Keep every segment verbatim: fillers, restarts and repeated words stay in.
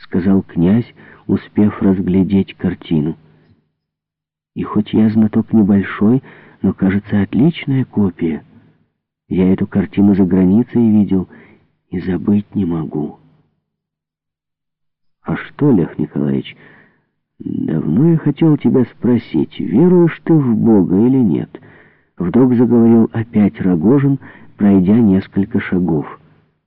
сказал князь, успев разглядеть картину. «И хоть я знаток небольшой, но, кажется, отличная копия. Я эту картину за границей видел и забыть не могу». «А что, Лев Николаевич, давно я хотел тебя спросить, веруешь ты в Бога или нет?» Вдруг заговорил опять Рогожин, пройдя несколько шагов.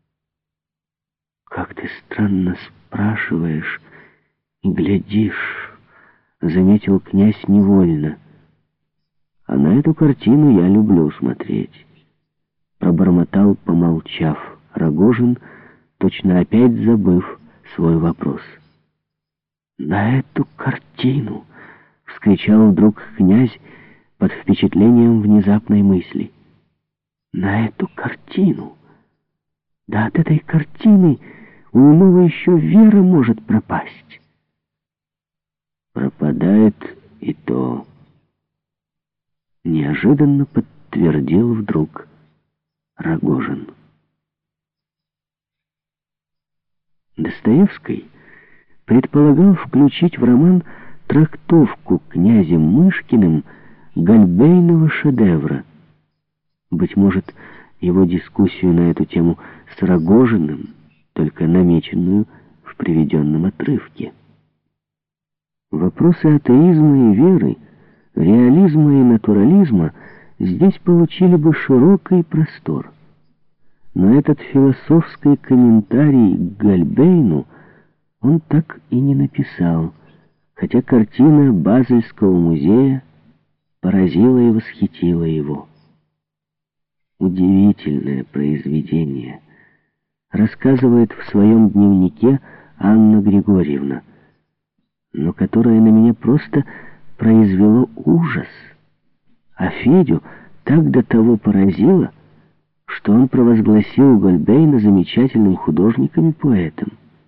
«Как ты странно спрашиваешь и глядишь», — заметил князь невольно. «А на эту картину я люблю смотреть», — пробормотал, помолчав, Рогожин, точно опять забыв свой вопрос. «На эту картину!» — вскричал вдруг князь под впечатлением внезапной мысли. «На эту картину! Да от этой картины у иного еще вера может пропасть». «Пропадает и то», — неожиданно подтвердил вдруг Рогожин. Достоевский предполагал включить в роман трактовку князем Мышкиным Гольбейнова шедевра. Быть может, его дискуссию на эту тему с Рогожиным, только намеченную в приведенном отрывке. Вопросы атеизма и веры, реализма и натурализма здесь получили бы широкий простор. Но этот философский комментарий к Гольбейну он так и не написал, хотя картина Базельского музея поразила и восхитила его. Удивительное произведение, рассказывает в своем дневнике Анна Григорьевна, но которое на меня просто произвело ужас, а Федю так до того поразило, что он провозгласил Гольбейна замечательным художником и поэтом.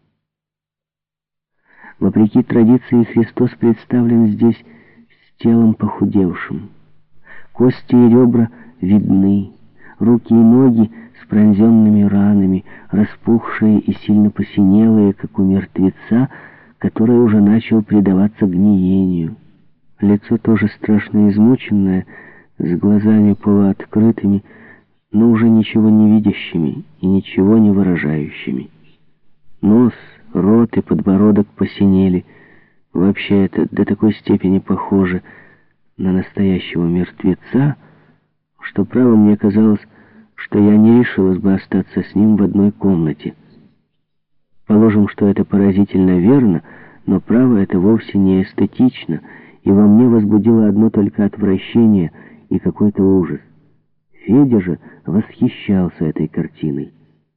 Вопреки традиции, Христос представлен здесь с телом похудевшим. Кости и ребра видны, руки и ноги с пронзенными ранами, распухшие и сильно посинелые, как у мертвеца, который уже начал предаваться гниению. Лицо тоже страшно измученное, с глазами полуоткрытыми, но уже ничего не видящими и ничего не выражающими. Нос, рот и подбородок посинели. Вообще это до такой степени похоже на настоящего мертвеца, что, право, мне казалось, что я не решилась бы остаться с ним в одной комнате. Положим, что это поразительно верно, но, право, это вовсе не эстетично, и во мне возбудило одно только отвращение и какой-то ужас. Федя же восхищался этой картиной.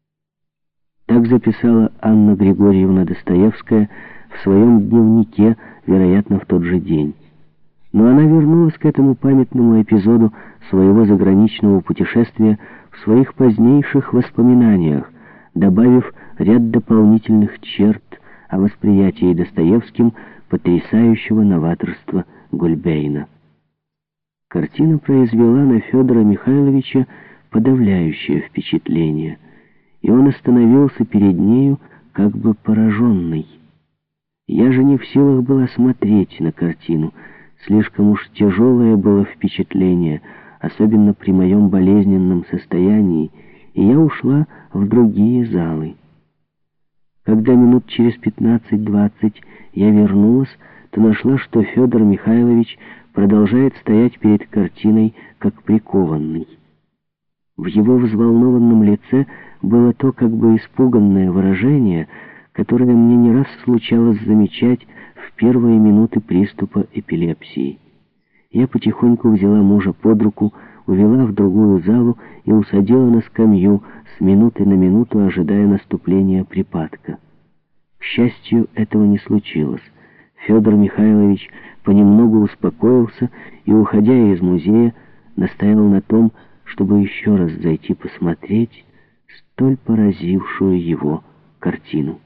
Так записала Анна Григорьевна Достоевская в своем дневнике, вероятно, в тот же день. Но она вернулась к этому памятному эпизоду своего заграничного путешествия в своих позднейших воспоминаниях, добавив ряд дополнительных черт о восприятии Достоевским потрясающего новаторства Гольбейна. Картина произвела на Федора Михайловича подавляющее впечатление, и он остановился перед нею как бы пораженный. Я же не в силах была смотреть на картину, слишком уж тяжелое было впечатление, особенно при моем болезненном состоянии, и я ушла в другие залы. Когда минут через пятнадцать-двадцать я вернулась, то нашла, что Федор Михайлович продолжает стоять перед картиной, как прикованный. В его взволнованном лице было то как бы испуганное выражение, которое мне не раз случалось замечать в первые минуты приступа эпилепсии. Я потихоньку взяла мужа под руку, увела в другую залу и усадила на скамью, с минуты на минуту ожидая наступления припадка. К счастью, этого не случилось. Федор Михайлович понемногу успокоился и, уходя из музея, настоял на том, чтобы еще раз зайти посмотреть столь поразившую его картину.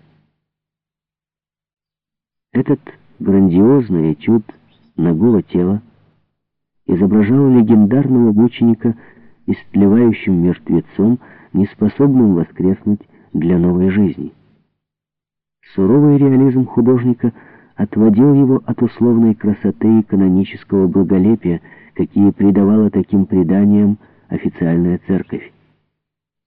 Этот грандиозный этюд «Нагого тела» изображал легендарного мученика истлевающим мертвецом, неспособным воскреснуть для новой жизни. Суровый реализм художника отводил его от условной красоты и канонического благолепия, какие придавала таким преданиям официальная церковь.